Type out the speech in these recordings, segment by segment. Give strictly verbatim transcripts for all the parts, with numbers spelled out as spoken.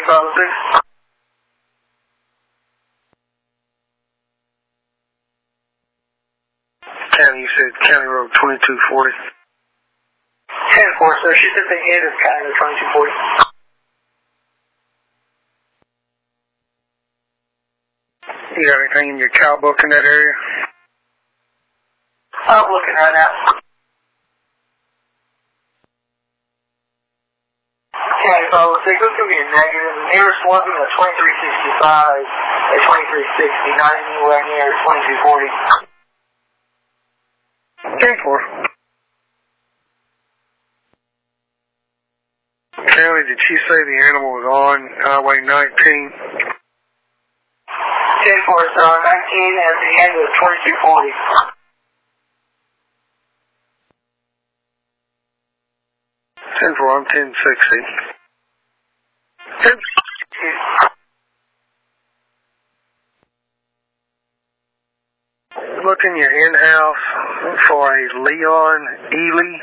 five oh six. County, you said County Road twenty-two forty. ten four, sir. She's at the end of County Road twenty-two forty. You got anything in your cow book in that area? I'm looking right now. County five oh six, this is going to be a negative. The nearest one's going to be twenty-three sixty-five at twenty-three sixty, not anywhere near twenty-two forty. ten four. County, did she say the animal was on Highway nineteen? ten four, sir. nineteen at the end of twenty-two forty. ten four, I'm ten sixty. ten Look in your in-house for a Leon Ely.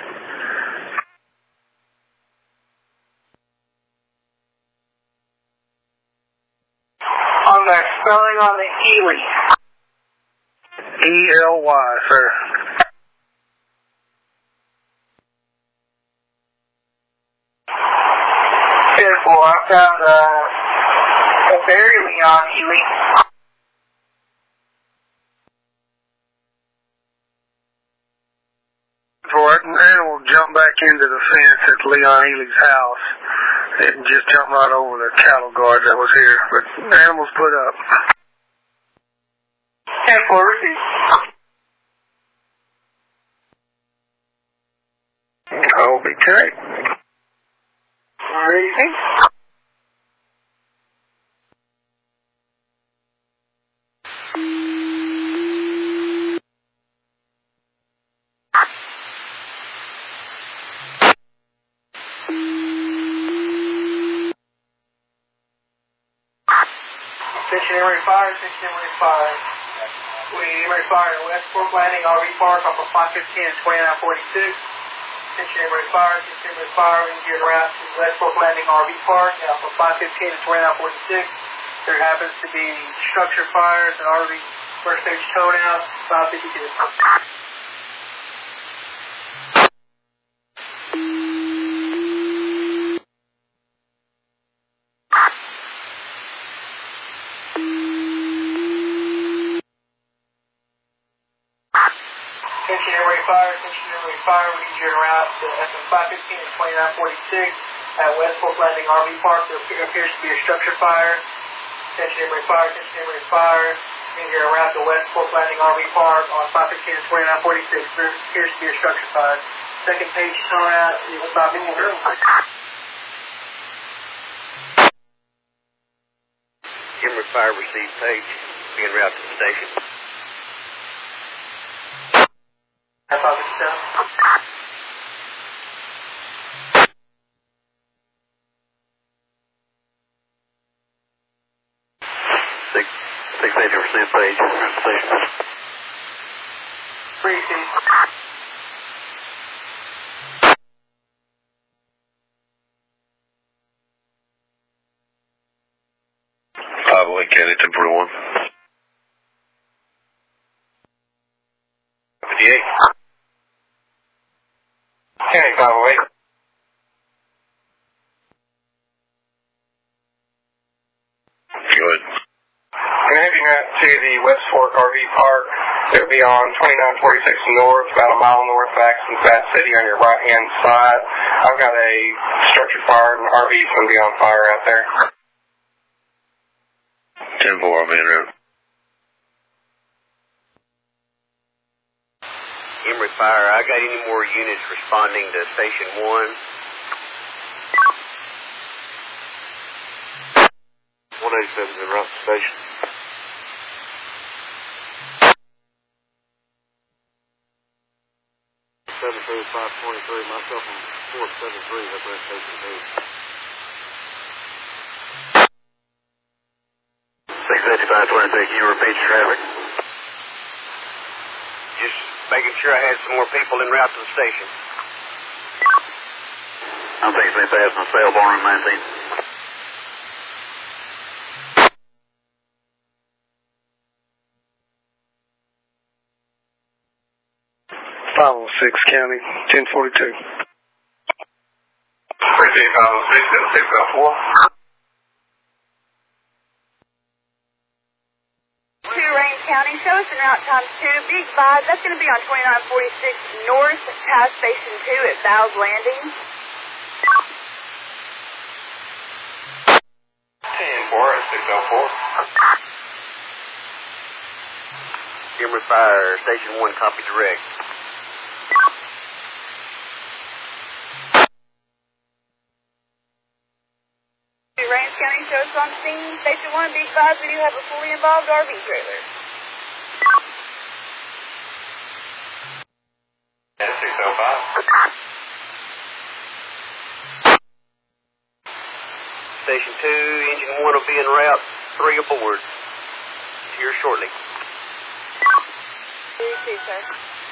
On the spelling on the Ely. E L Y, sir. ten four, I found uh, a very Leon Ely. For it, an animal jumped back into the fence at Leon Ely's house. It just jumped right over the cattle guard that was here. But the animal's put up. ten four, receive. I'll be correct. Receive. Station Emery Fire, Station Emery Fire. We Emery Fire at West Fork Landing, R V Park, off of five fifteen and twenty-nine forty-six. Station Emery Fire, Station Emery Fire, we geared around to West Fork Landing, R V Park, off of five fifteen and twenty-nine forty-six. There happens to be structure fires and R V first stage towed out, five fifty-two. Attention Airway Fire, attention Airway Fire, we need you around to F M five fifteen and twenty-nine forty-six at West Fork Landing R V Park. There appears to be a structure fire. Attention Airway Fire, attention Airway Fire, we need you around to West Fork Landing R V Park on five fifteen and twenty-nine forty-six. There appears to be a structure fire. Second page tone out is five fifteen. Emery Fire received page, being routed to the station. That's five fifty-seven. Six, six eighty percent page, around the station. Receive. five oh eight County, ten forty-one. fifty-eight. County five oh eight. Good. I'm heading out to the West Fork R V Park. It'll be on twenty-nine forty-six north, about a mile north of Axon Fat City on your right hand side. I've got a structure fire and the R V's going to be on fire out there. ten four, I'm in route. Emery Fire, I got any more units responding to Station one? one eighty-seven's in route to station. seven two five twenty-three, myself on four seventy-three, that's at Station two. six eighty-five twenty-three, can you repeat your traffic? Just making sure I had some more people en route to the station. I'm thinking they passed on Sailborn and nineteen. five oh six County, ten forty-two. Precinct five oh six, six oh four. Two Range County, show us in route times two, Big Five, that's going to be on twenty-nine forty-six North, past Station two at Val's Landing. ten four at six oh four. Montgomery Fire, Station one, copy direct. Two Range County, show us on scene, Station one, Big Five, we do have a fully involved R V trailer. At six oh five. Station two, engine one will be en route, three aboard. Here shortly. three two, sir.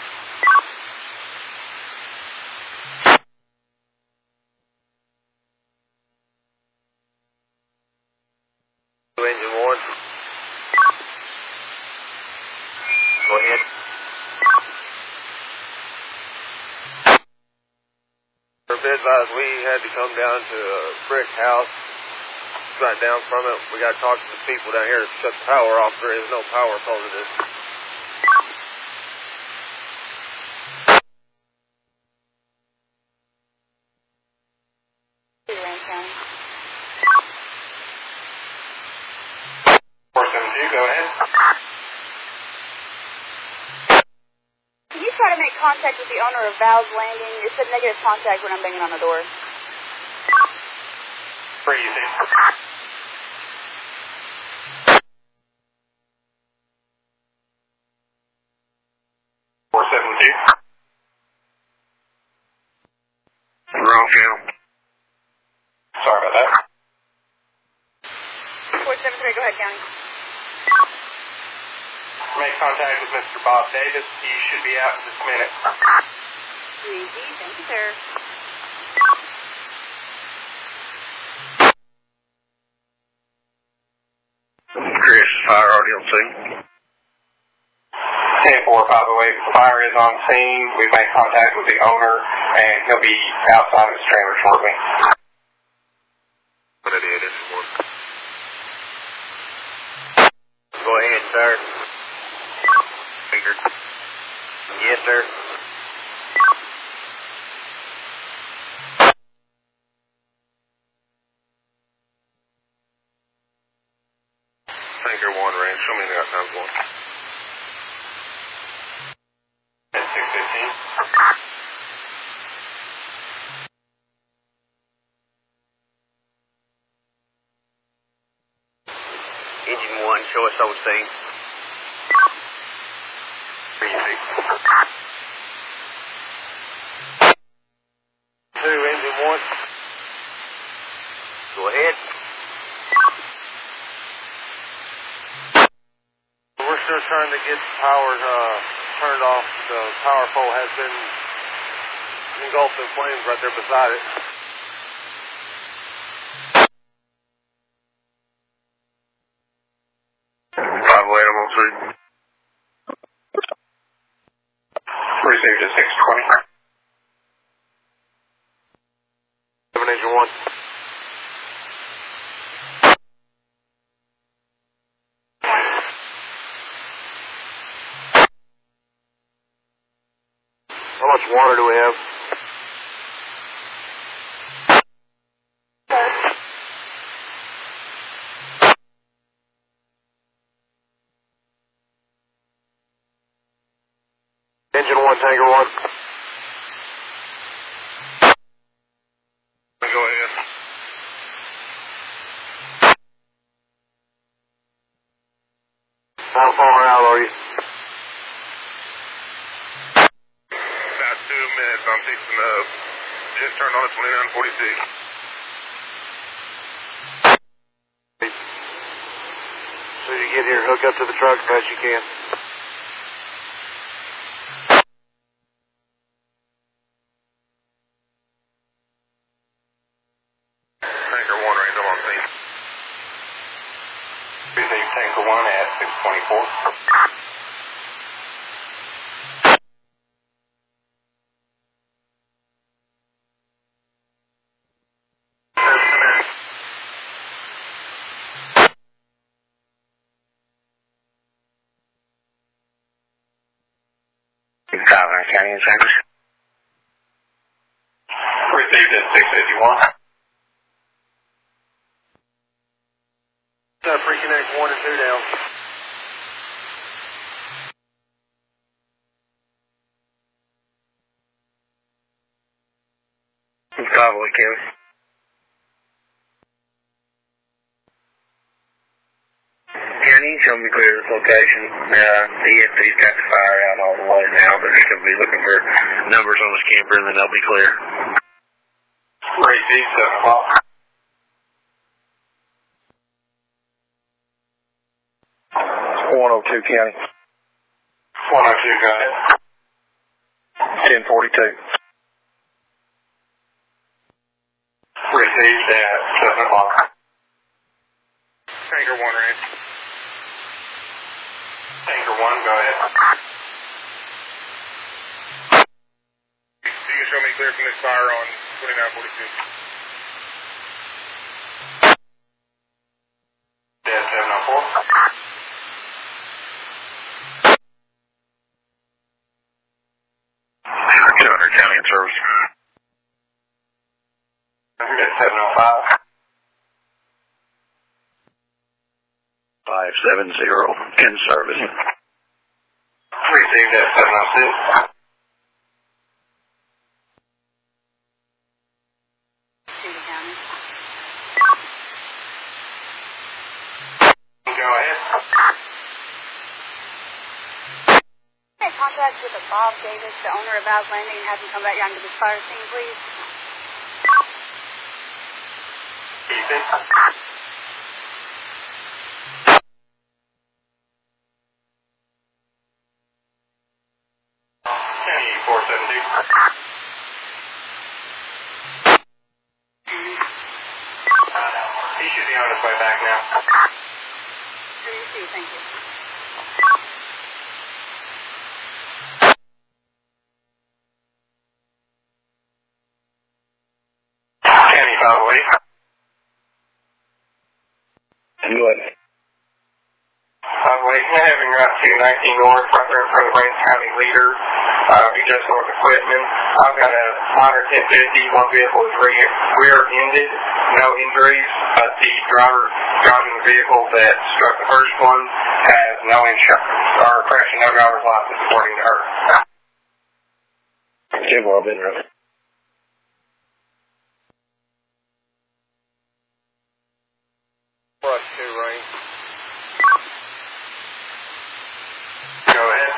Engine one. Go ahead. For bid advice, we had to come down to a brick house, right down from it. We got to talk to the people down here to shut the power off. There is no power opposed to this. Two Range County. four seven two, go ahead. Can you try to make contact with the owner of Val's Landing? It said negative contact when I'm banging on the door. Pretty easy. four seven two. Wrong channel. Sorry about that. four seven three, go ahead, County. Make contact with Mister Bob Davis. He should be out in just a minute. Easy, thank you, sir. Chris, fire already on scene. ten four five oh eight, fire is on scene. We've made contact with the owner, and he'll be outside of his trailer shortly. What it is, one. Go ahead, sir. Finger. Yes, sir. Tanker one, range. Show me the route times one. At six fifteen. Engine one, show us on scene. Three six. Two, engine one. Go ahead. We're still trying to get the power uh, turned off. The power pole has been engulfed in flames right there beside it. five oh eight, I'm on scene. Received at six twenty. Seven, engine one. How much water do we have? Engine one, tanker one. Go ahead. How far out are you? About two minutes. I'm fixing to just turned on at twenty-nine forty-six. So you get here, hook up to the truck as fast as you can. Tanker one, range, I'm on scene. Received tanker one at six twenty-four. Orange County in service. Received at six fifty-one. Got pre-connect one and two down. five oh eight County. County, show me clear this location. Uh, the E S P's got the fire out all the way now, but they're going to be looking for numbers on this camper, and then they'll be clear. Received seven o'clock. one oh two County. one oh two, go ahead. ten forty-two. Received at seven o'clock. Tanker one range. Tanker one, go ahead. You can show me clear from this fire on twenty-nine forty-two. Dead seven oh four. two hundred County in service. Dead seven oh five. five seven zero in service. Received at seven oh six. Go ahead. Make contact with Bob Davis, the owner of Val's Landing, and have him come back down to this fire scene, please. Ethan. County four seventy. He should be on his way back now. Sure you see, thank you. County five oh eight. Go ahead. five oh eight, having Route two nineteen North, right there in front of Rains County Leader. Uh, be just north of Quitman. I've got a minor ten fifty. One vehicle is re- rear-ended, no injuries, but the driver driving the vehicle that struck the first one has no insurance or correction, no driver's license, according to her. ten four, I've been around. Brush two range. Go ahead.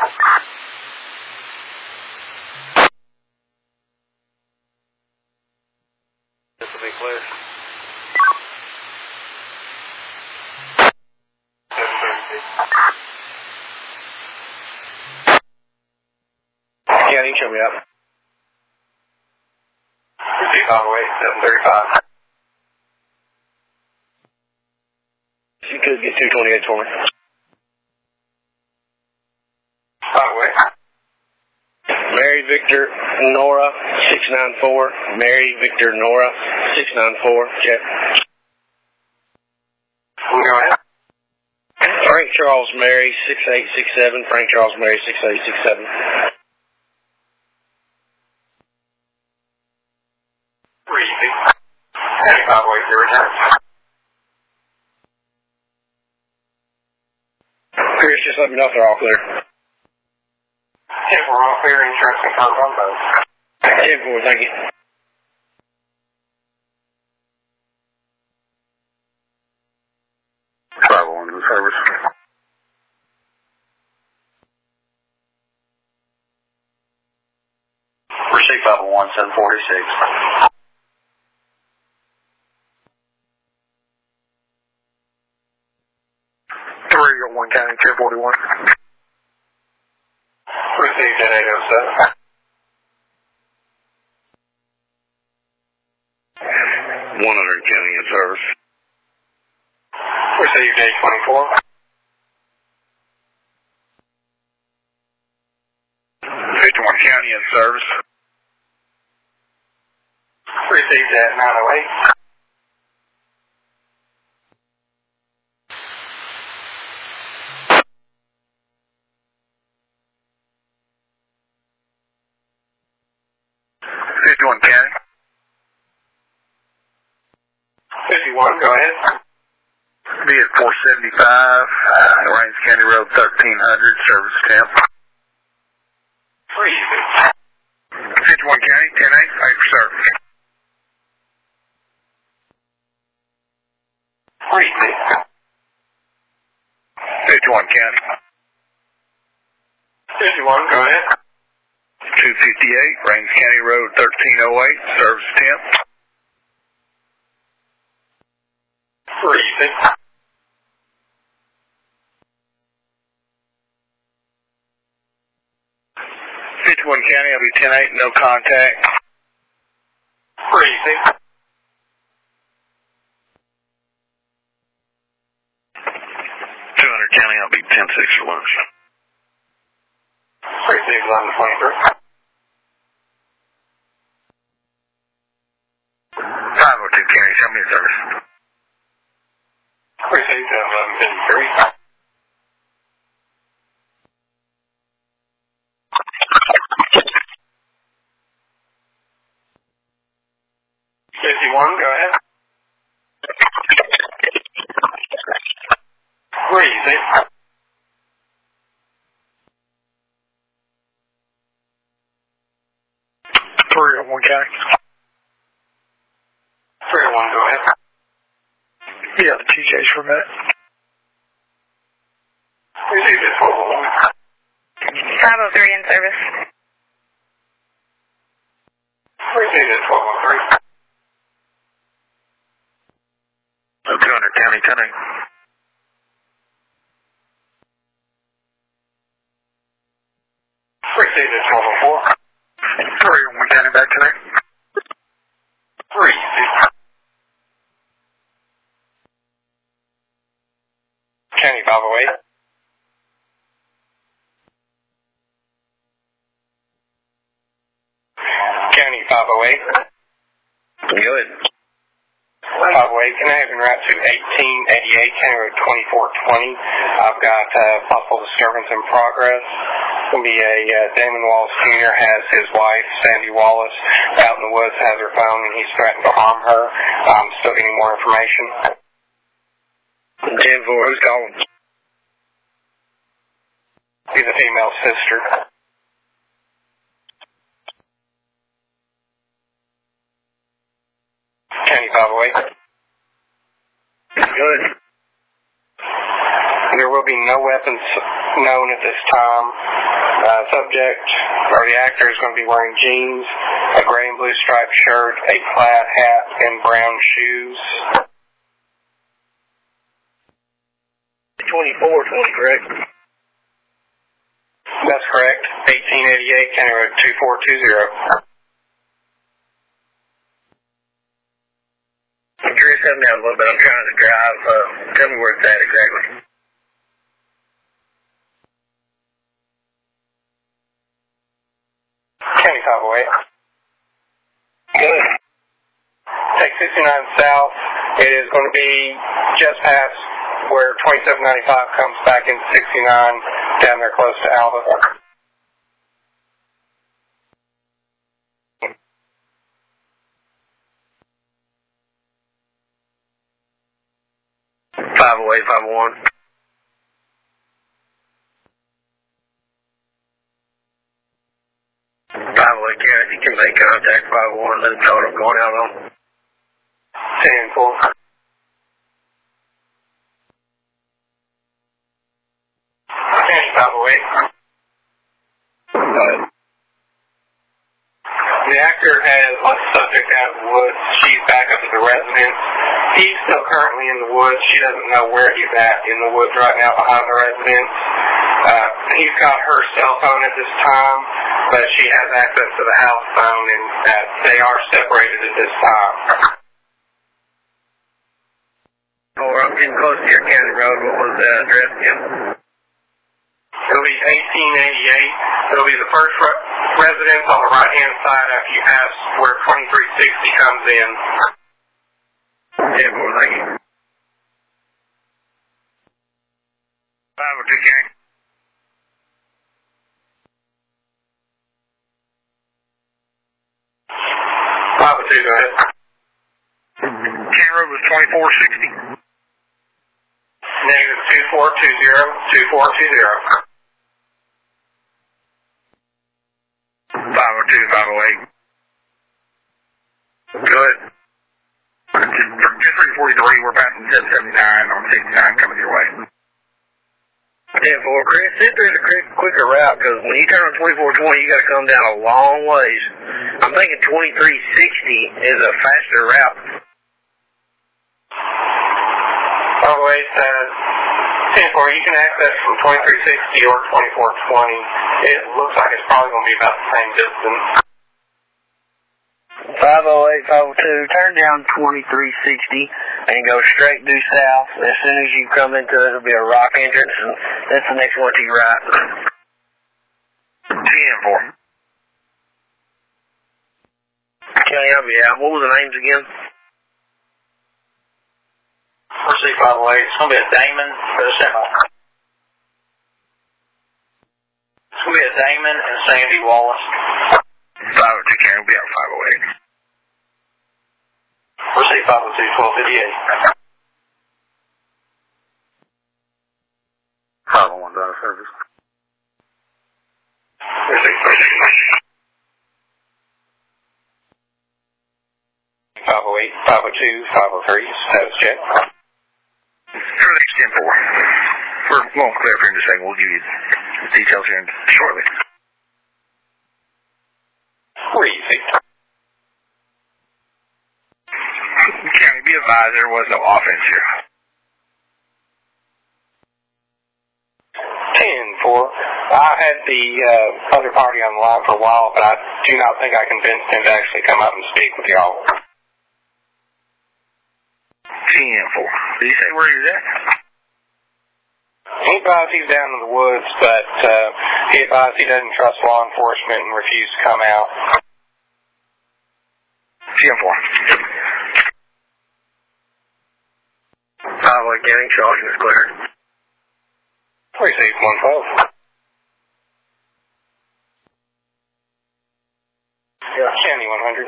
This will be clear. seven thirty-six. County, show me up. five oh eight, seven thirty-five. You could get two twenty-eight for me. five oh eight. Mary Victor Nora six nine four. Mary Victor Nora six nine four. Check. Go ahead. Frank Charles Mary six eight six seven. Frank Charles Mary six eight six seven. Easy. County five oh eight, zero nine. Chris, just let me know if they're all clear. If we're all clear, insurance confirmed on both. ten four, thank you. five oh one in service. Receipt five oh one, seven forty-six. three oh one County, ten forty-one. Received at eight oh seven. one hundred County in service. Received eight twenty-four. fifty-one County in service. Received at nine oh eight. fifty-one County. fifty-one, go ahead. Be at four seventy-five, uh, Rains County Road thirteen hundred, service temp. Three. fifty-one County, ten eight, eight for service. Three. fifty-one County. fifty-one, go ahead. two fifty-eight, Rains County Road thirteen oh eight, service temp. Three. fifty-one County, I'll be ten eight, no contact. Three. two hundred County, I'll be ten six for lunch. Three six eleven twenty-three. five oh two County, show me a service. Three six eleven fifty-three. fifty-one, go ahead. Three six. three oh one County. three oh one, go ahead. Yeah, the T Js for a minute. three six twelve oh one. five oh three in service. three six twelve oh three. Oh, two hundred County, ten eight. three six twelve oh four. three oh one County, back tonight. three six. County five oh eight. County five oh eight. Good. five oh eight, can I have en route to eighteen eighty-eight, County Road twenty-four twenty? I've got uh, possible disturbance in progress. It's going to be a uh, Damon Wallace Junior has his wife, Sandy Wallace, out in the woods, has her phone, and he's threatened to harm her. I'm still getting more information. ten four, who's calling? He's a female sister. County five oh eight. Good. There will be no weapons known at this time. Uh, subject, or the actor, is going to be wearing jeans, a gray and blue striped shirt, a plaid hat, and brown shoes. twenty-four twenty, correct? That's correct. eighteen eighty-eight, County Road two four two zero. I'm curious, help me out a little bit. I'm trying to drive. Uh, tell me where it's at exactly. County five oh eight. Good. Take sixty-nine south. It is going to be just past where twenty-seven ninety-five comes back into sixty-nine, down there close to Alba. five oh eight, five oh one. five oh eight, County, you can make contact five oh one, let them know what I'm going out on. ten four. County five oh eight. The actor has a subject out in the woods. She's back up at the residence. He's still currently in the woods. She doesn't know where he's at in the woods right now behind the residence. Uh, he's got her cell phone at this time, but she has access to the house phone, and uh, they are separated at this time. Oh, I'm getting close to your county road. What was the address again? It'll be eighteen eighty-eight. It'll be the first re- residence on the right-hand side after you pass where twenty-three sixty comes in. Yeah, boy, thank you. five oh two, County. twenty-four sixty. Negative two four two zero, two four two zero. five oh two, five oh eight. Good. Just three forty-three, we're passing seven seventy-nine on sixty-nine coming your way. ten four, Chris, if there's a quick, quicker route, because when you turn on twenty-four twenty, you got to come down a long ways. I'm thinking twenty-three sixty is a faster route. By the way, uh, ten four, you can access from twenty-three sixty or twenty-four twenty. It looks like it's probably going to be about the same distance. five oh eight, five oh two, turn down twenty-three sixty and go straight due south. As soon as you come into it, it'll be a rock entrance, and that's the next one to your right. ten four. Kelly, I'll be out. What were the names again? four C five oh eight, it's going to be a Damon for the semi. It's going to be a Damon and Sandy Wallace. five oh two, Karen, we'll be out five oh eight. four C five oh two, twelve fifty-eight. five oh one, drive service. five oh eight, five oh two, five oh three, status check. For the ten four. We're going to clear for him to say, we'll give you details here shortly. Crazy. County, be advised there was no offense here. ten four. I had the uh, other party on the line for a while, but I do not think I convinced him to actually come out and speak with y'all. ten four. Did he say where he was at? He advised he's down in the woods, but uh, he advised he doesn't trust law enforcement and refused to come out. ten four. five oh eight County, Charleston is clear. Received one twelve. Yeah. County one hundred.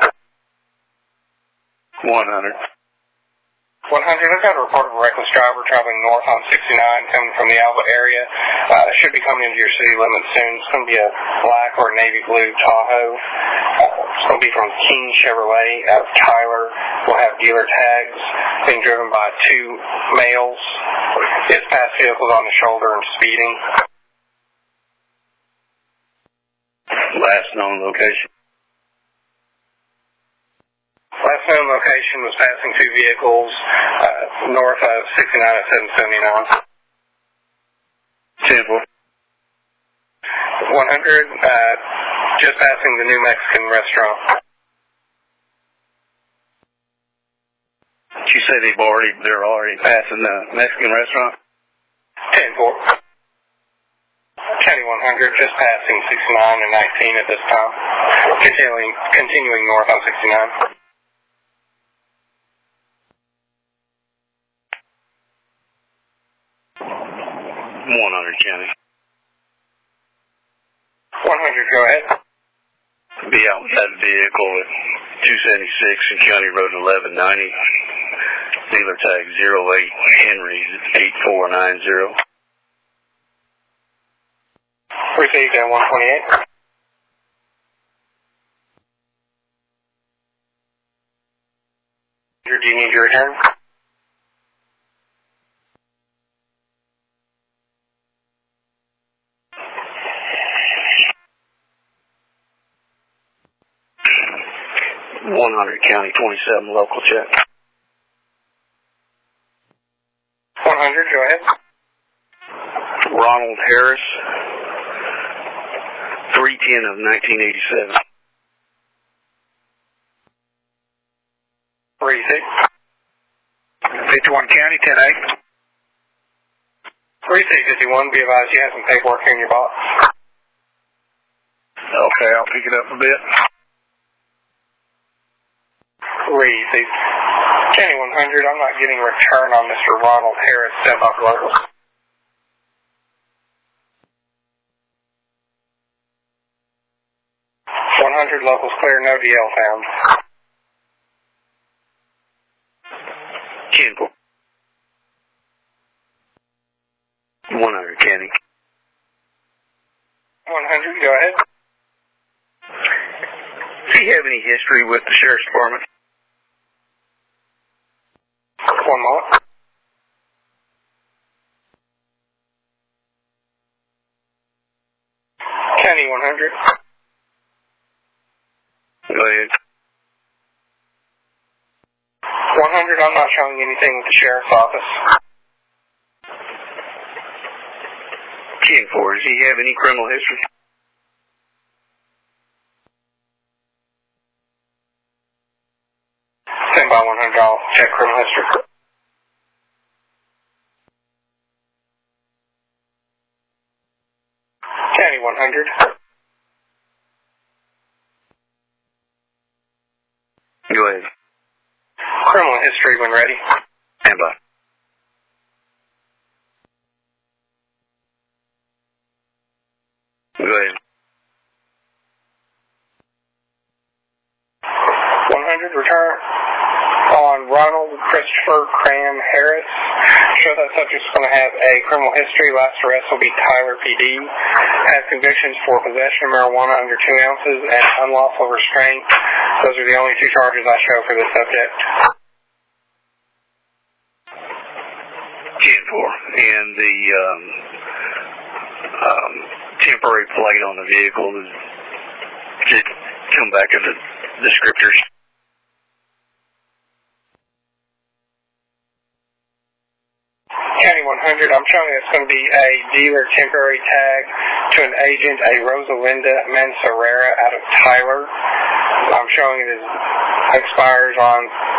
one hundred. one hundred, I've got a report of a reckless driver traveling north on sixty-nine coming from the Alva area. Uh, should be coming into your city limits soon. It's going to be a black or navy blue Tahoe. Uh, it's going to be from King Chevrolet out of Tyler. We'll have dealer tags being driven by two males. It's past vehicles on the shoulder and speeding. Last known location. Last known location was passing two vehicles uh, north of sixty-nine at seven seventy-nine. ten four. one hundred, uh, just passing the New Mexican restaurant. Did you say they've already, they're already passing the Mexican restaurant? ten four. County one hundred, just passing sixty-nine and nineteen at this time. Continuing, continuing north on sixty-nine. one hundred County. one hundred, go ahead. Be out with that vehicle at two seventy-six and County Road eleven ninety. Dealer tag zero eight Henry's eight four nine zero. Received at one twenty-eight. Do you need your return? one hundred County twenty-seven local check. one hundred, go ahead. Ronald Harris, three ten of nineteen eighty-seven. Receipt. fifty-one County, ten eight. Receipt fifty-one, be advised you have some paperwork in your box. Okay, I'll pick it up a bit. Receipt. County one hundred, I'm not getting return on Mister Ronald Harris, sent off local. one hundred, locals clear, no D L found. Q one hundred, County. one hundred, go ahead. Do you have any history with the Sheriff's Department? One moment. County one hundred. Go ahead. one hundred, I'm not showing anything with the Sheriff's Office. ten four, does he have any criminal history? Stand by one hundred, I'll check criminal history. County one hundred. Go ahead. Criminal history when ready. Stand by. Go ahead. one hundred, return on Ronald Christopher Cram Harris. Show that subject's going to have a criminal history. Last arrest will be Tyler P D. Has convictions for possession of marijuana under two ounces and unlawful restraint. Those are the only two charges I show for this subject. ten four, and the um, um, temporary plate on the vehicle is just come back to the descriptors. County one hundred, I'm showing it's going to be a dealer temporary tag to an agent, a Rosalinda Mansorera out of Tyler. I'm showing it is, expires on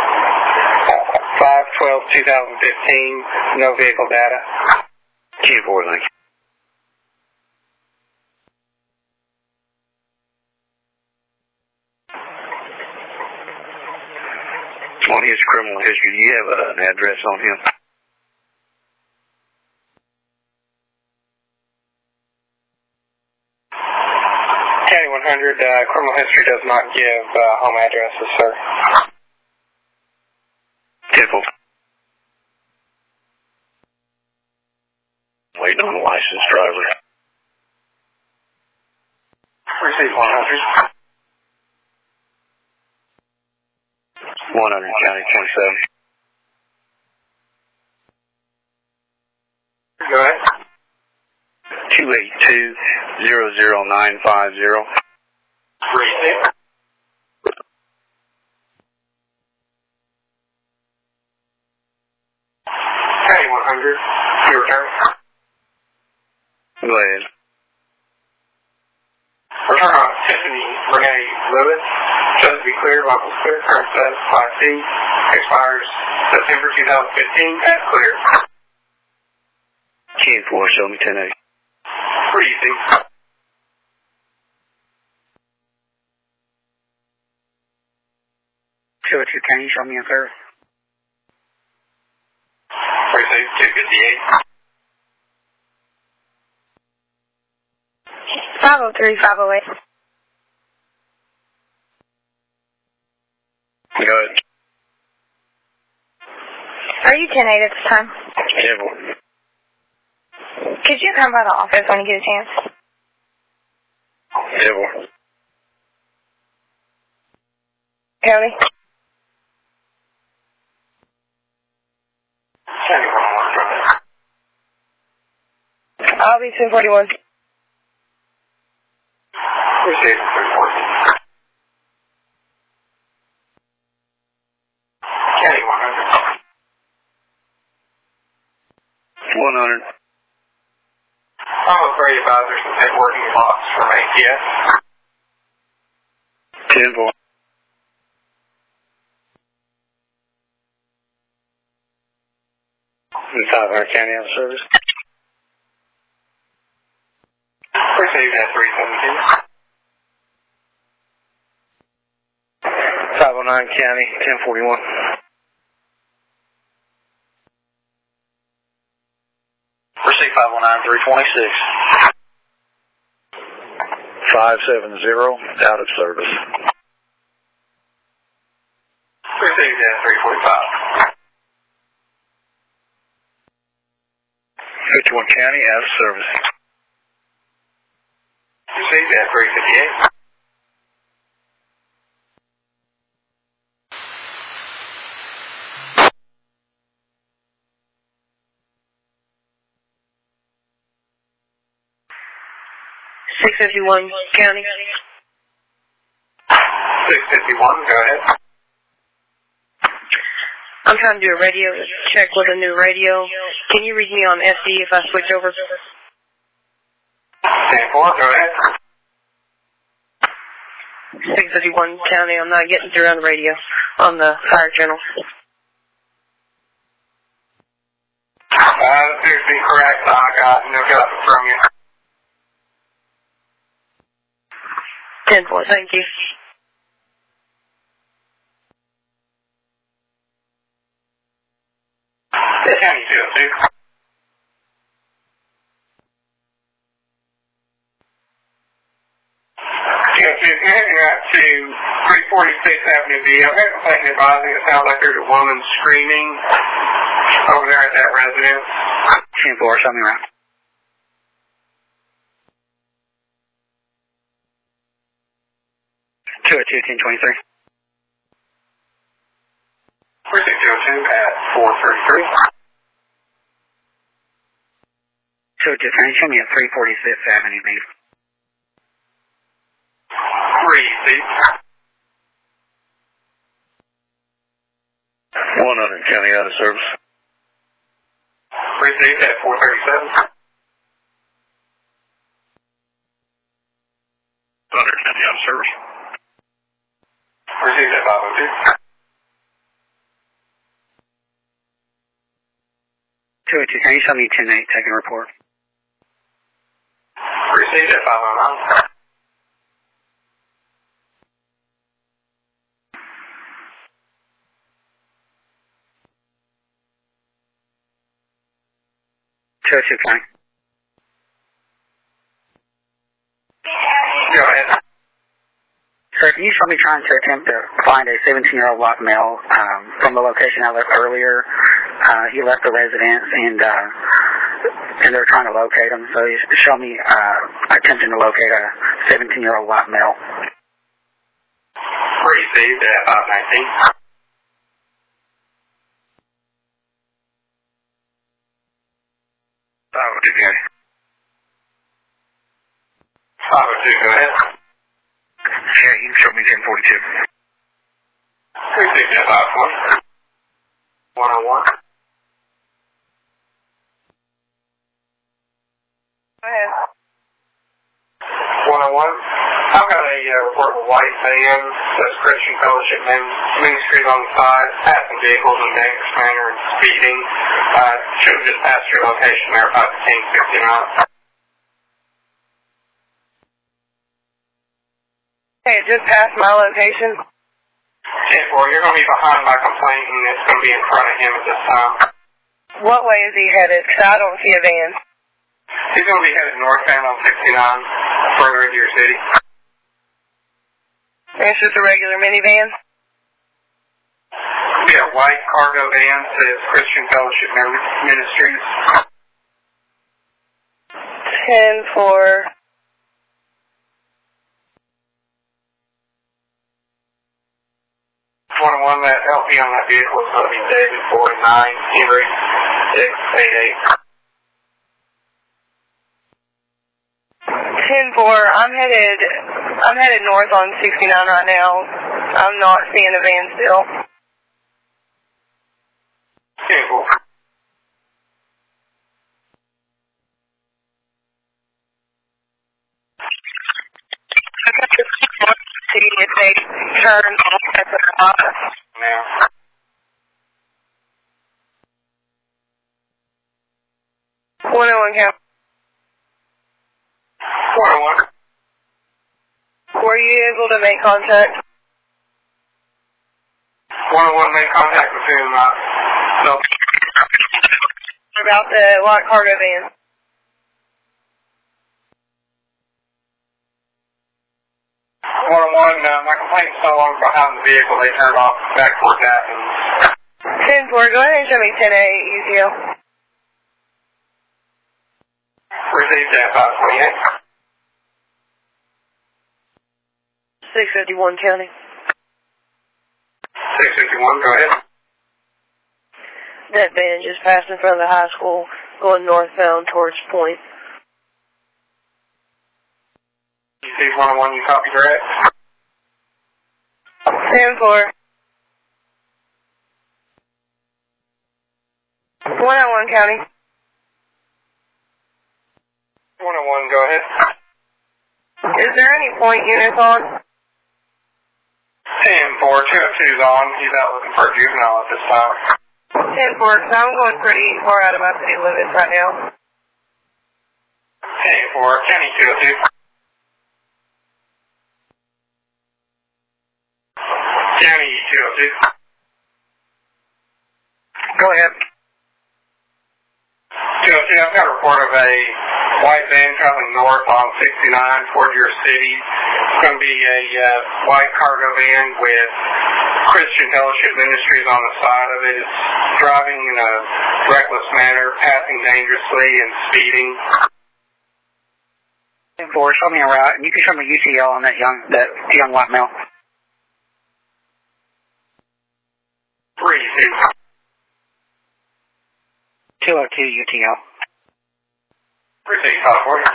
five twelve twenty fifteen, no vehicle data. ten four, thank you. On his criminal history, do you have uh, an address on him? County one hundred, uh, criminal history does not give uh, home addresses, sir. ten four. Waiting on a licensed driver. Receive one hundred. one hundred, County twenty-seven. Go ahead. two eight two, zero zero nine five zero. Receive. County one hundred, your return. Go ahead. Return on Tiffany Renee Lewis. Shows to be clear, levels clear, current status Class C, expires September twenty fifteen, as clear. ten four, show me ten eight. Pretty easy. Show it to County, show me a clear. Receive two fifty-eight. five oh three, five oh eight. Go ahead. Are you ten eight at this time? ten four. Could you come by the office when you get a chance? ten four. Cody? County one oh one, go ahead. I'll be two forty-one. Receive three forty. County one hundred. one hundred. I'm afraid advisors will take working box from A T S. ten four. five hundred, County on service. Received at three seventeen. five oh nine, County, ten forty-one. Receive five one nine, three twenty-six. five seven zero, out of service. Received at three forty-five. fifty-one County, out of service. Received at three fifty-eight. six fifty-one County. six fifty-one, go ahead. I'm trying to do a radio check with a new radio. Can you read me on S D if I switch over? ten four, go ahead. six fifty-one County, I'm not getting through on the radio, on the fire channel. Uh, that appears to be correct. I got no got it from you. ten four, thank you. County two oh two. two oh two, you're heading out to three forty-sixth Avenue B. I'm having a complaint advising it sounds like there's a woman screaming over there at that residence. ten four, show me around. two oh two, ten twenty-three. Precinct two oh two at four thirty-three. two oh two, can you show me at three forty-sixth Avenue B? Three seats. one hundred County, out of service. Three seats at four thirty-seven. one hundred County, out of service. Three seats at five oh two. two oh two, can you show me ten eight, taking a report? Three seats at five oh nine. two oh two, County. Go ahead. Sir, can you show me trying to attempt to find a seventeen-year-old black male um, from the location I left earlier? Uh, he left the residence, and uh, and they're trying to locate him. So you should show me uh, attempting to locate a seventeen-year-old black male. Received at five nineteen. five oh two, County. five oh two, go ahead. Yeah, you can show me ten forty-two. Received at five twenty. one oh one. Go ahead. one oh one. I've got a uh, report of a white van that's Christian Fellowship Ministries on the side, passing vehicles in a dangerous manner and speeding. Uh, should have just passed your location there, five fifteen fifty-nine. Hey, it just passed my location. ten four, you're going to be behind my complaint and it's going to be in front of him at this time. What way is he headed? Because I don't see a van. He's going to be headed northbound on sixty-nine, further into your city. It's just a regular minivan? Yeah, white cargo van says Christian Fellowship Ministries. ten four. one oh one, that L P on that vehicle is going to be David forty-nine, Henry six eighty-eight. ten four, I'm headed, I'm headed north on sixty-nine right now. I'm not seeing a van still. ten four. See if they turn off at the office. Now. one oh one County. one oh one. Were you able to make contact? one oh one made contact with him. Uh, no. About the white cargo van. one oh one, uh, my complaint's no longer behind the vehicle. They turned off back towards Athens. ten four, go ahead and show me ten eight, U C L. Received that five twenty-eight. six fifty-one County. six fifty-one, go ahead. That van just passed in front of the high school, going northbound towards Point. You see one oh one, you copy direct? ten four. one oh one County. one oh one, go ahead. Is there any Point units on? ten four, two oh two's on. He's out looking for a juvenile at this time. ten four, because I'm going pretty far out of my city limits right now. ten four, County two oh two. County two oh two. Go ahead. two oh two, I've got a report of a white van traveling north on sixty-nine toward your city. It's going to be a uh, white cargo van with Christian Fellowship Ministries on the side of it. It's driving in a reckless manner, passing dangerously, and speeding. ten four, show me a route, and you can show me U T L on that young, that young white male. three two. two oh two U T L. Received, California.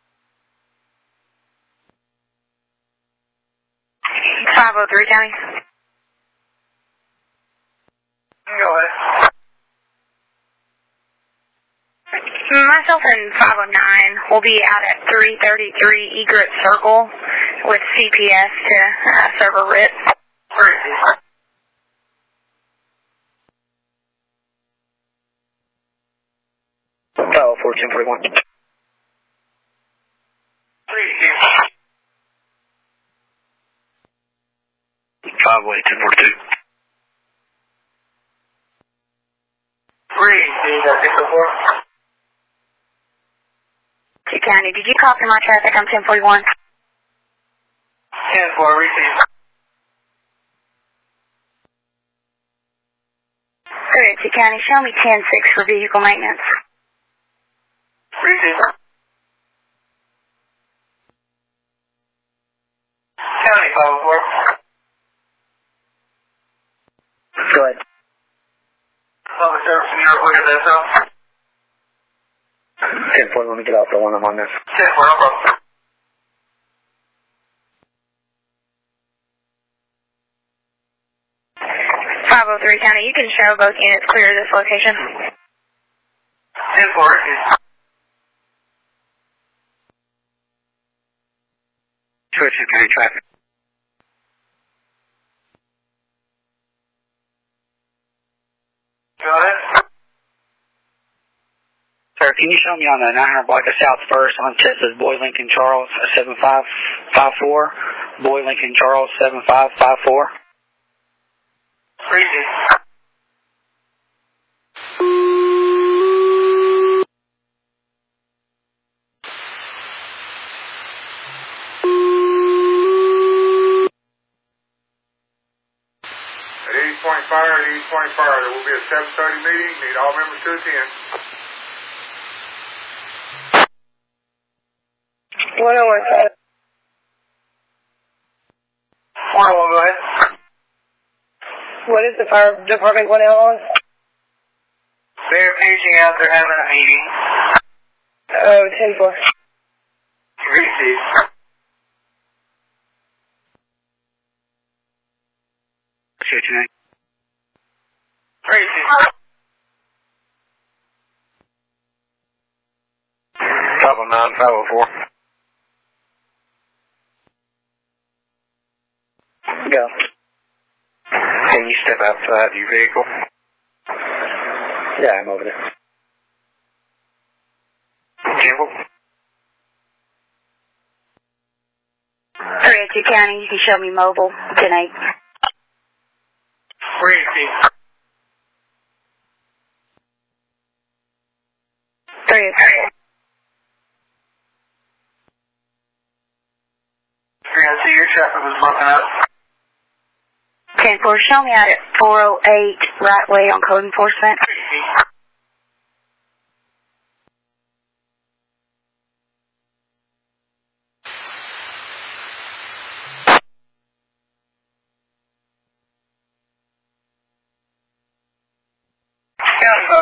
five oh three County. Go ahead. Myself and five oh nine will be out at three thirty-three Egret Circle with C P S to uh, serve a writ. Received. five oh four, ten forty-one. three two. five oh eight, ten forty-two. three two, that's six oh four. Two County, did you copy my traffic on ten forty-one? ten four, received. Alright, Two County, show me ten six for vehicle maintenance. Received. County five oh four. Go ahead. Public service in Europe, look at this out. ten four, let me get off the one I'm on this. ten four, no problem. five oh three County, you can show both units clear this location. ten four, received. Switching county traffic. Go ahead. Sir, can you show me on the nine hundred block of South First on Texas, Boy Lincoln Charles seven five five four? Boy Lincoln Charles seven five five four? Received. East Point Fire, East Point Fire. There will be a seven thirty meeting. Need all members to attend. one oh one County. one oh one, go ahead. What is the fire department going out on? They're paging out. They're having a meeting. Oh, ten four. Received. Switching. Received. five oh nine, five oh four. Go. Can you step outside your vehicle? Yeah, I'm over there. Campbell? three oh two County, you can show me mobile, ten eight. Received. three oh three. three oh two, your traffic was broken up. ten four, show me out at four oh eight right way on code enforcement. Received.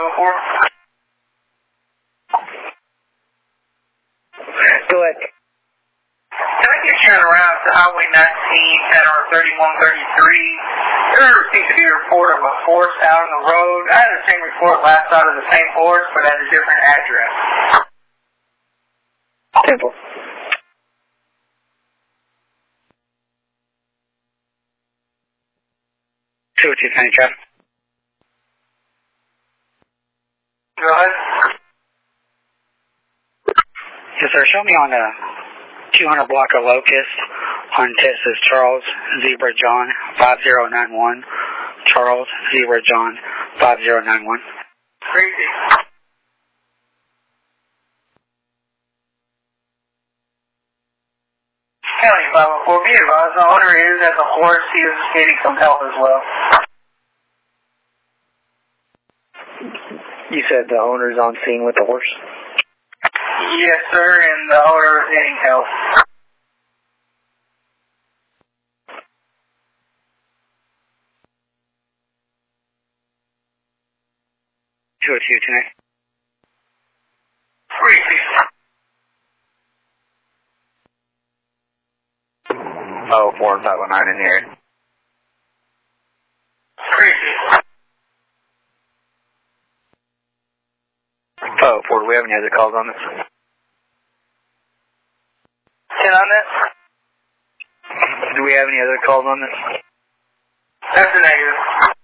five oh four. Go ahead. Can I get you around to Highway nineteen, Center thirty-one thirty-three? There seems to be a report of a horse out on the road. I had the same report last out of the same horse, but at a different address. Simple. two oh two County Traffic. Go ahead. Yes, sir. Show me on the two hundred block of Locust on Texas Charles, Zebra John, five zero nine one. Charles, Zebra John, five zero nine one. Crazy. County five oh four, be advised, the owner is at the horse. He is needing some help as well. You said the owner's on scene with the horse? Yes, sir, and the owner is needing help. two oh two tonight. Crazy. Oh, four five oh nine in the area. Crazy. Oh, four, do we have any other calls on this? ten on that? Do we have any other calls on this? That's a negative.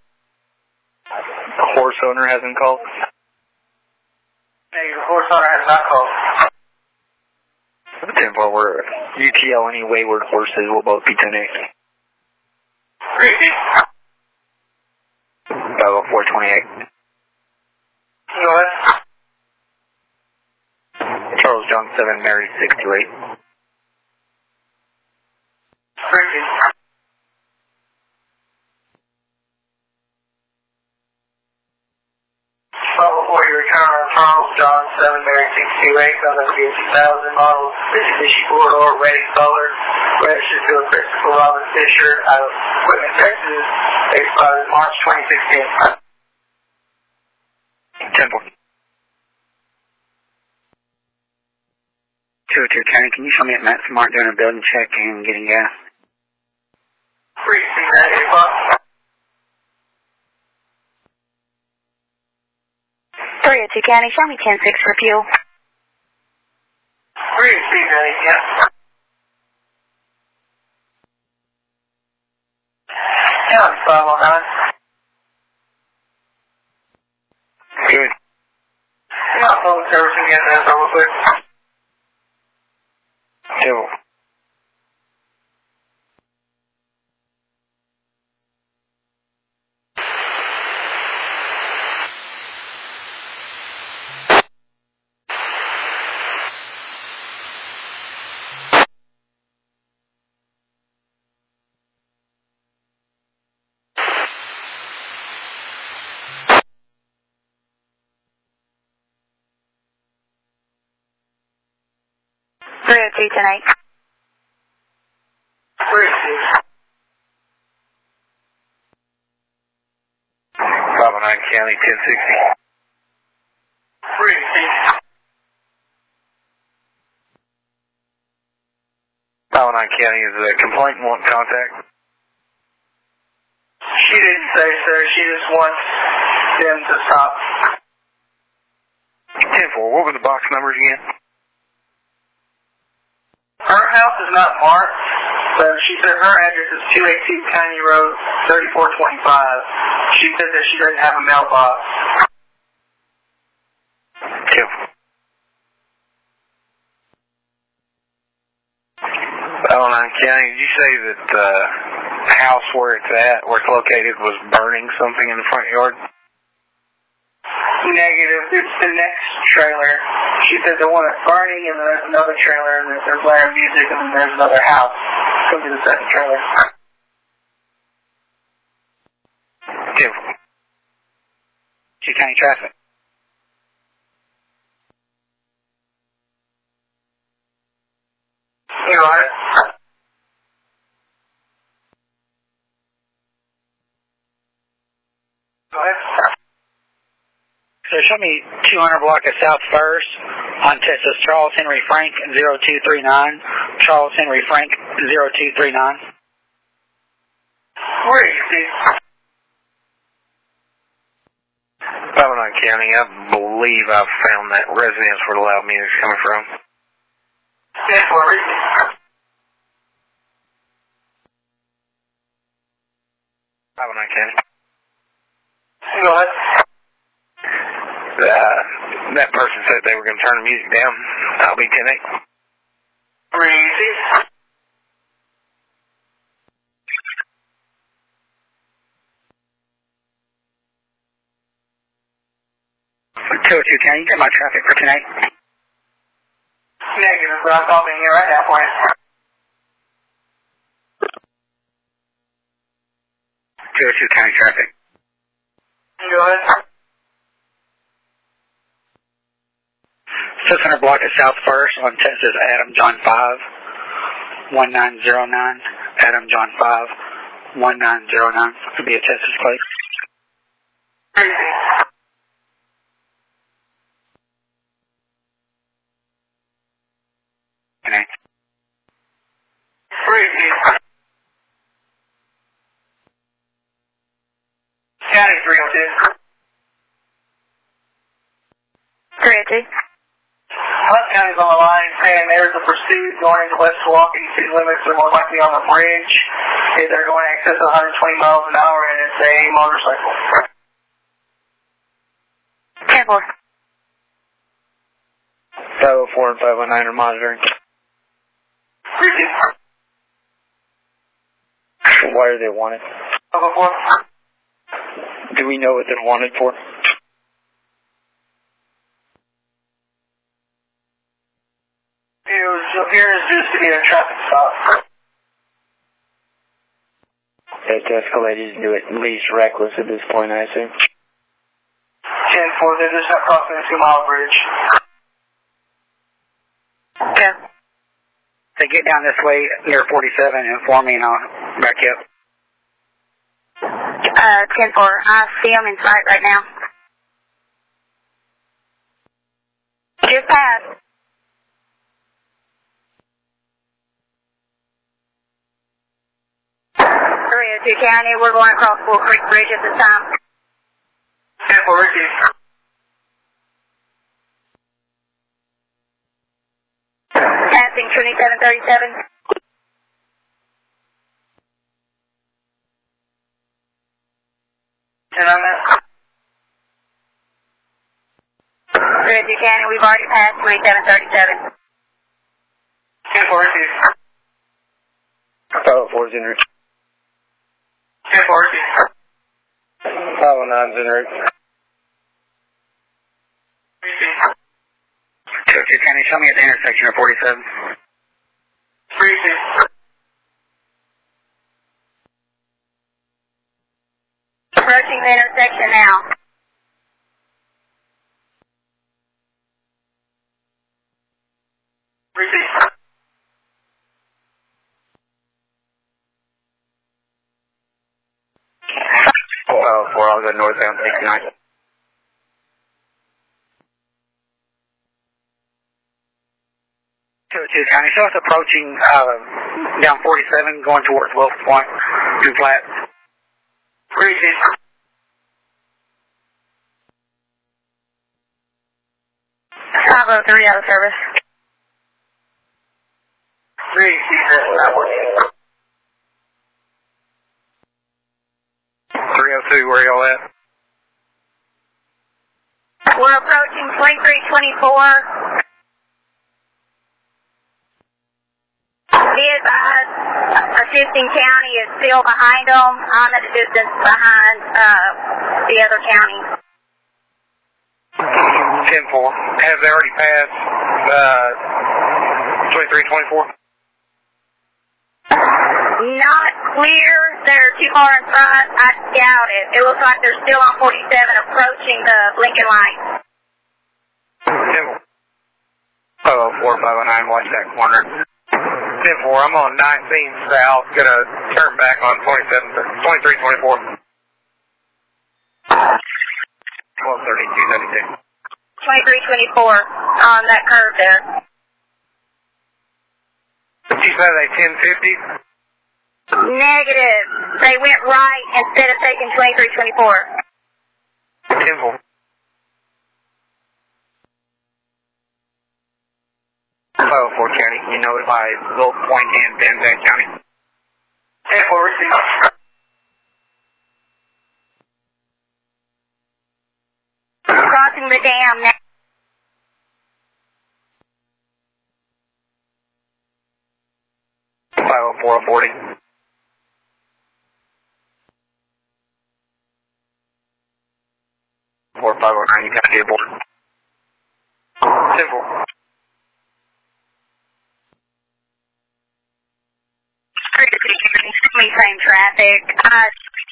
The horse owner hasn't called? Negative. Horse owner has not called. ten four, we're U T L, any wayward horses will both be ten eight. Crazy. five oh four twenty-eight. Go ahead. Charles John seven, Mary six two eight. Crazy. twelve oh four, your return on Charles John seven, Mary six two eight, on the two thousand model Mitsubishi four-door, ready color, registered to a Christopher Robin Fisher out of Equipment, Texas, expired March twenty sixteen. ten four. two oh two County, can you show me at Matt Smart doing a building check and getting gas? three C ninety bucks. three oh two County, show me ten six for fuel. three C ninety, yeah. Yeah, five oh nine. Good. Yeah, phone service again, that's real quick. Two. three oh two tonight. three C. five oh nine County, ten sixty. three C. five oh nine County, is the complainant want contact? She didn't say, sir. She just wants them to stop. ten four, what were the box numbers again? Her house is not marked, but she said her address is two eighteen County Road, thirty-four twenty-five. She said that she doesn't have a mailbox. Two. five oh nine County, did you say that the house where it's at, where it's located, was burning something in the front yard? Negative. It's the next trailer. She said the one that's burning, and there's another trailer, and there's blaring music, and then there's another house. Comes to the second trailer. Two. Two County Traffic. You all right? Go ahead. So sir. Show me two hundred block of South First on Texas. Charles Henry Frank, zero two three nine. Charles Henry Frank, zero two three nine. Where is it? five oh nine County, I believe I've found that residence where the loud music's coming from. ten four, where is it? five oh nine County. Go ahead. Uh, that person said they were going to turn the music down. I'll be ten eight. Where is it? two oh two County, you got my traffic for tonight? Negative, but I'm calling here right now for you. two oh two County traffic. Go ahead. six hundred block of South First on Texas, Adam John five, one nine zero nine. Adam John five, one nine zero nine. Could be a Texas plate. Where is it? Okay. Where is it? County three oh two. three oh two. Hunt County's on the line saying there's a pursuit going into West Milwaukee. City limits are more likely on the bridge. They're going in excess of one hundred twenty miles an hour, and it's a motorcycle. ten four. five oh four and five oh nine are monitoring. Why are they wanted? five oh four. Do we know what they're wanted for? It was appears just to be a traffic stop. It's escalated to at least reckless at this point, I assume. ten four, they're just not crossing the two mile bridge. Yeah. They get down this way near forty-seven, inform me and I'll back you up. Uh, ten four. I see them in sight right now. Just passed. three oh two County, we're going across Bull Creek Bridge at this time. ten four, Ricky. Passing twenty-seven thirty-seven. And I'm at three oh two County, we've already passed twenty-seven thirty-seven. ten four, Ricky. five oh four is en route. ten four, Ricky. five oh nine is en route. Ricky. two oh two County, show me at the intersection of forty-seven. Ricky. Approaching the intersection now. Ricky. Oh, four, I'll go northbound, eighty-nine. two oh two County, show us approaching uh, down forty-seven, going towards Wolf Point and Flat. Ricky. five oh three out of service. Ricky, that's not working. three oh two, where y'all at? We're approaching twenty-three twenty-four. Be advised, assisting county is still behind them. I'm at a distance behind uh, the other county. ten four. Have they already passed uh, twenty-three twenty-four? Not clear. They're too far in front. I doubt it. It looks like they're still on forty-seven approaching the blinking light. ten four. five oh four, five oh nine, watch that corner. ten four, I'm on nineteen south, gonna turn back on twenty-seven, twenty-three twenty-four. twelve thirty-two thirty-two. twenty-three twenty-four on that curve there. You said they ten fifty? Negative. They went right instead of taking twenty-three twenty-four. Temple. Oh, Fort County. You notify Wolf Point and Van Zandt County. ten four, receive. Crossing the dam now. five oh four forty. four five oh nine, you got the aboard. Simple. Same traffic. Uh,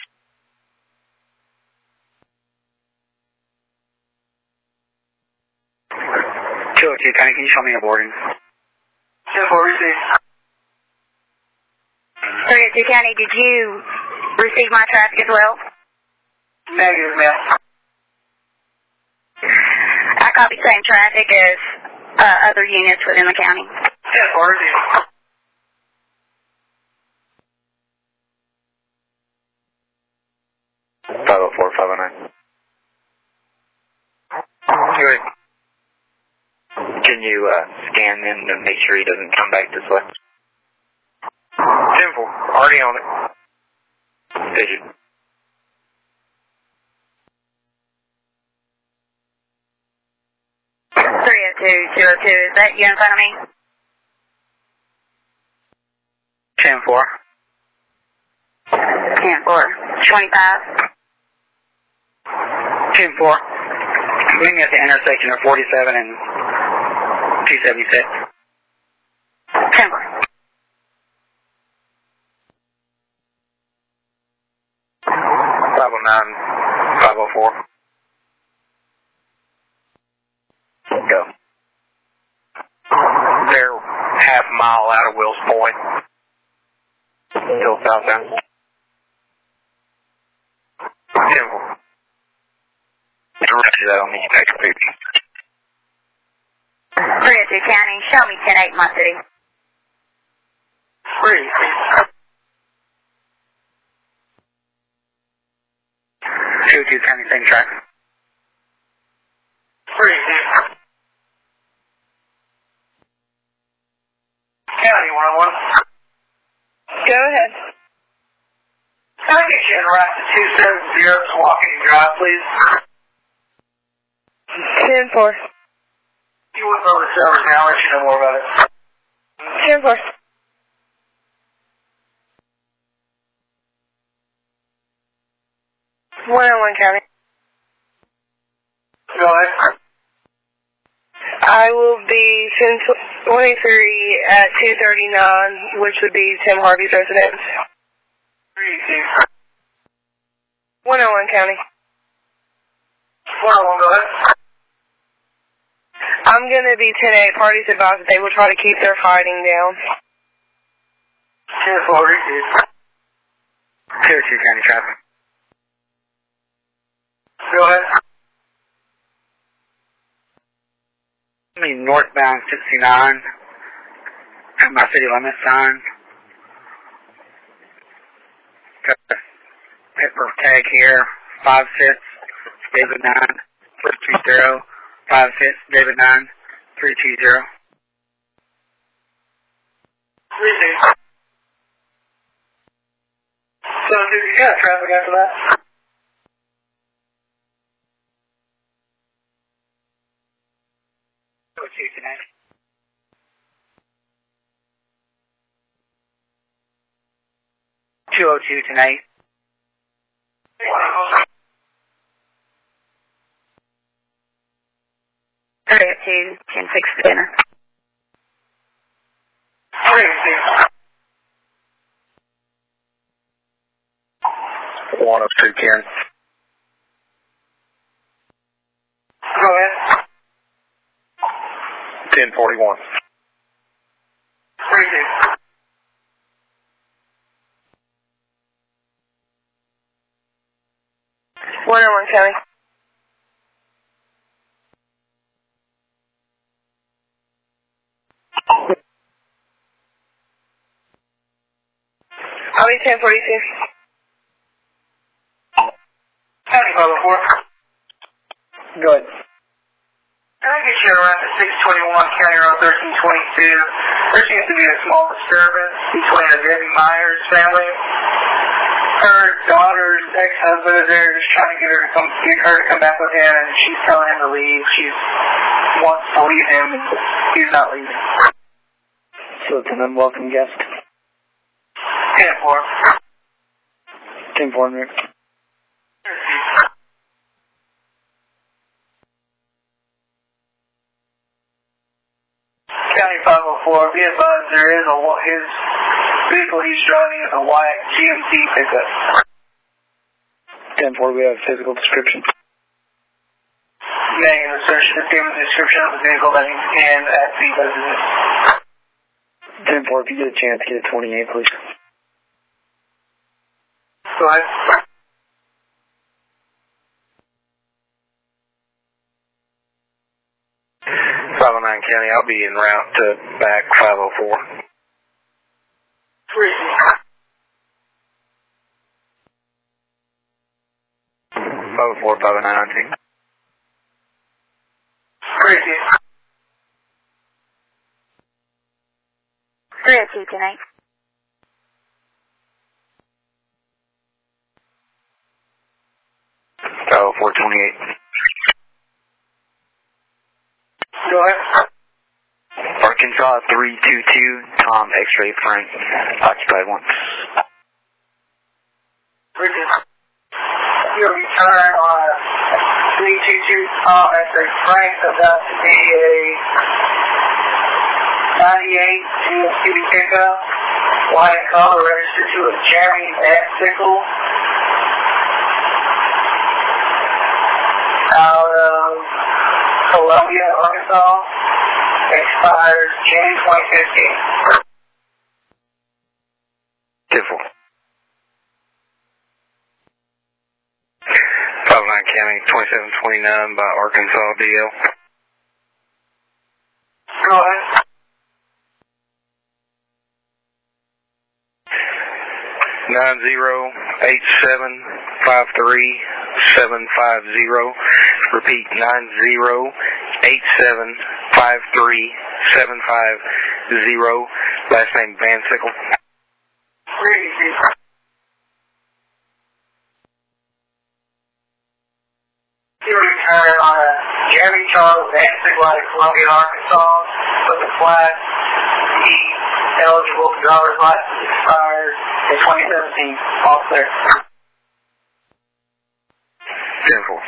two oh two, County, can you show me your boarding? ten four, receive. three oh two County, did you receive my traffic as well? Negative, ma'am. I copy same traffic as uh, other units within the county. ten four, receive. five oh four, five oh nine. Good. Can you uh, scan him to make sure he doesn't come back this way? Simple. Already on it. Vision. three oh two, two oh two, is that you in front of me? ten four. ten four. twenty-five. ten four. Meet me at the intersection of forty-seven and two seventy-six. ten four. five oh nine, five oh four. Go. They're half a mile out of Wills Point. Still southbound. Simple. Roger that on the next picture. three oh two County, show me ten eight in my city. Three. two oh two, County, same track. Three. County one oh one. Go ahead. Can I get you in right to two seven zero Walking Drive, please? ten four. You wouldn't know the servers now, I'll let you know more about it. ten four. one oh one County. Go ahead. I will be ten twenty-three at two thirty-nine, which would be Tim Harvey's residence. Three, one oh one County. one oh one, go ahead. I'm going to be ten eight. Parties advised that they will try to keep their fighting down. ten four, receive. two oh two, County traffic. Go ahead. I mean, northbound sixty-nine at my city limit sign. Got a paper tag here, five six, David nine, three two zero, five six, David nine, three two zero. Receive. So, dude, you got traffic after that? two oh two tonight. two oh two tonight. three oh two, ten six for dinner. one oh two, Ken. Go ahead. ten forty-one. Three, two. one oh one County. I'll be ten forty-two. County five oh four. Go ahead. Can I get you around at six twenty-one County Road thirteen twenty-two? There seems to be a small disturbance between the Debbie Myers family. Her daughter's ex-husband is there just trying to get her to come get her to come back with him, and she's telling him to leave. She wants to leave him, and he's not leaving. So it's an unwelcome guest. ten four. ten four, Nick. County five oh four, be advised there is a, his vehicle he's driving is a white G M C pickup. ten four, we have a physical description. Name and search the name and description of the vehicle that he's in at the residence. ten four, if you get a chance, get a twenty-eight, please. Go ahead. five oh nine County, I'll be en route to back five oh four. Three. five oh four, five oh nine, I think. Three. three oh two tonight. five oh four, twenty-eight. Go ahead. Arkansas three two two, Tom X-ray Frank, occupied once. Bridges. Your return on three two two Tom X-ray Frank about to be a ninety-eight G M C pickup, white color, registered to a Jeremy Bicycle. Out of Columbia, Arkansas, expires June twenty fifteen. Difficult. five oh nine County, twenty-seven twenty-nine by Arkansas D L. Go ahead. Nine zero eight seven five three seven five zero. Repeat, nine zero eight seven five three seven five zero. Last name Van Sickle. Your return on a Jeremy Charles Van Sickle out of Columbia, Arkansas, with a flat E eligible for driver's license expired in twenty seventeen. All clear. Simple.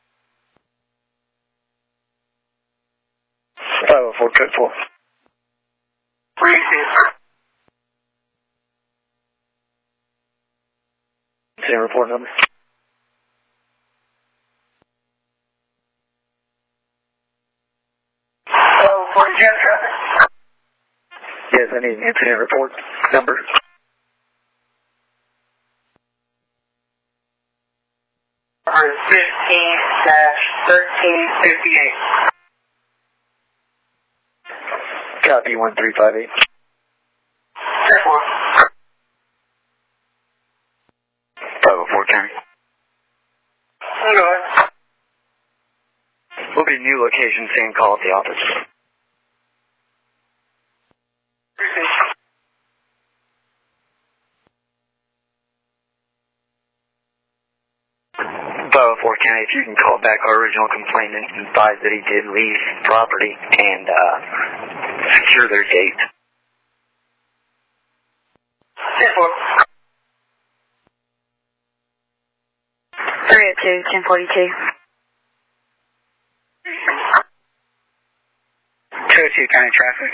five oh four, code four. Receive. Same report number. So, for the jet traffic. Yes, I need an incident report number. fifteen thirteen fifty-eight. Copy one three five eight. Airport. five oh four County. Go ahead. Will be new location, same call at the office. five oh four County, if you can call back our original complainant and advise that he did leave property and uh, secure their gate. Airport. three oh two, ten forty-two. two oh two County traffic.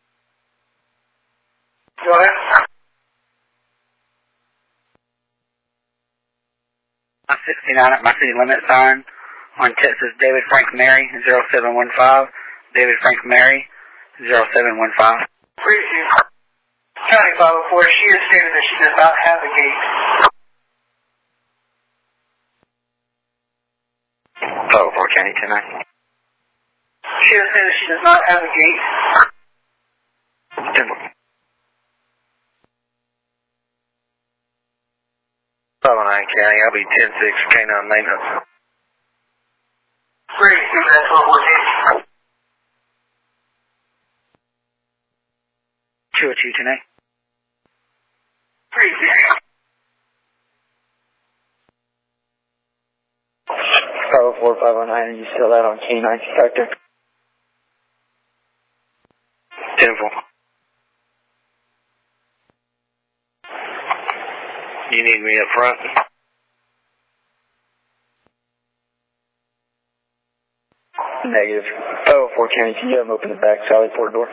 Go ahead. sixty-nine at my city limit sign on Texas David Frank Mary, zero seven one five. David Frank Mary, zero seven one five. Receive. County five oh four, she has stated that she does not have a gate. five oh four County ten nine. She has stated she does not have a gate. ten one. County. I'll be ten six K nine maintenance. Great, that's what we're doing. two oh two, ten eight. Great. five oh four, five oh nine, are you still out on K nine Spectre? ten four. You need me up front? Negative. five oh four County, can you have him open the back Sally Port door?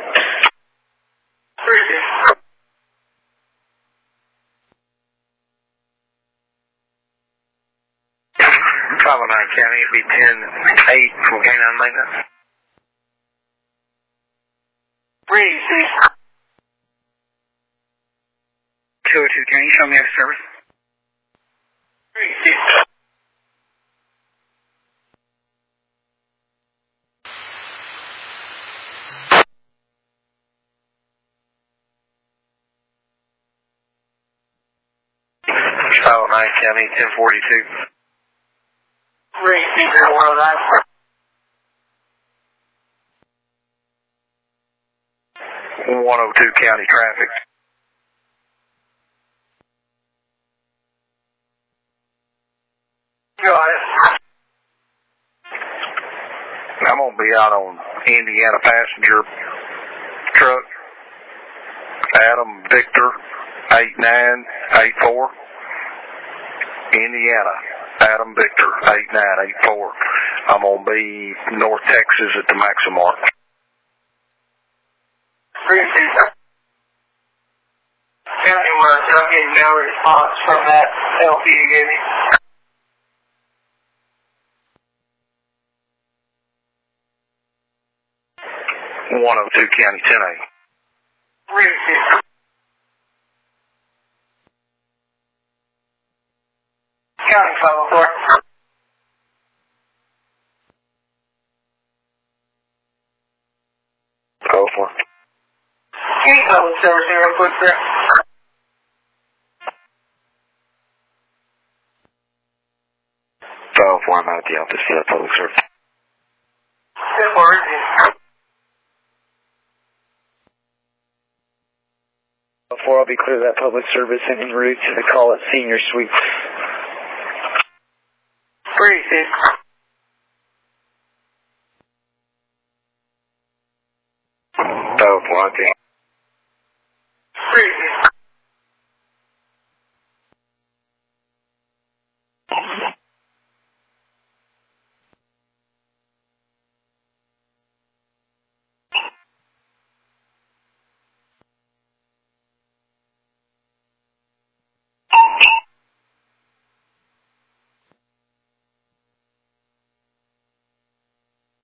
five oh nine County, it'd be ten eight from K nine maintenance. Breezy. two oh two, can you show me a service? Breezy. five oh nine County, ten forty-two. Breezy, one oh nine. one oh two County traffic. Got it. I'm going to be out on Indiana passenger truck. Adam Victor eight nine eight four. Indiana. Adam Victor eight nine eight four. I'm going to be North Texas at the Maximart. Breezy. County work, I'm getting no response from that L P you gave me. one oh two County ten eight. Breezy. County five oh four. Go for it. Any public service here real quick, sir? five oh four, I'm out at the office for that public service. Good word. Before I'll be clear of that public service and en route to the call at Senior Suite. Breezy. five oh four, I think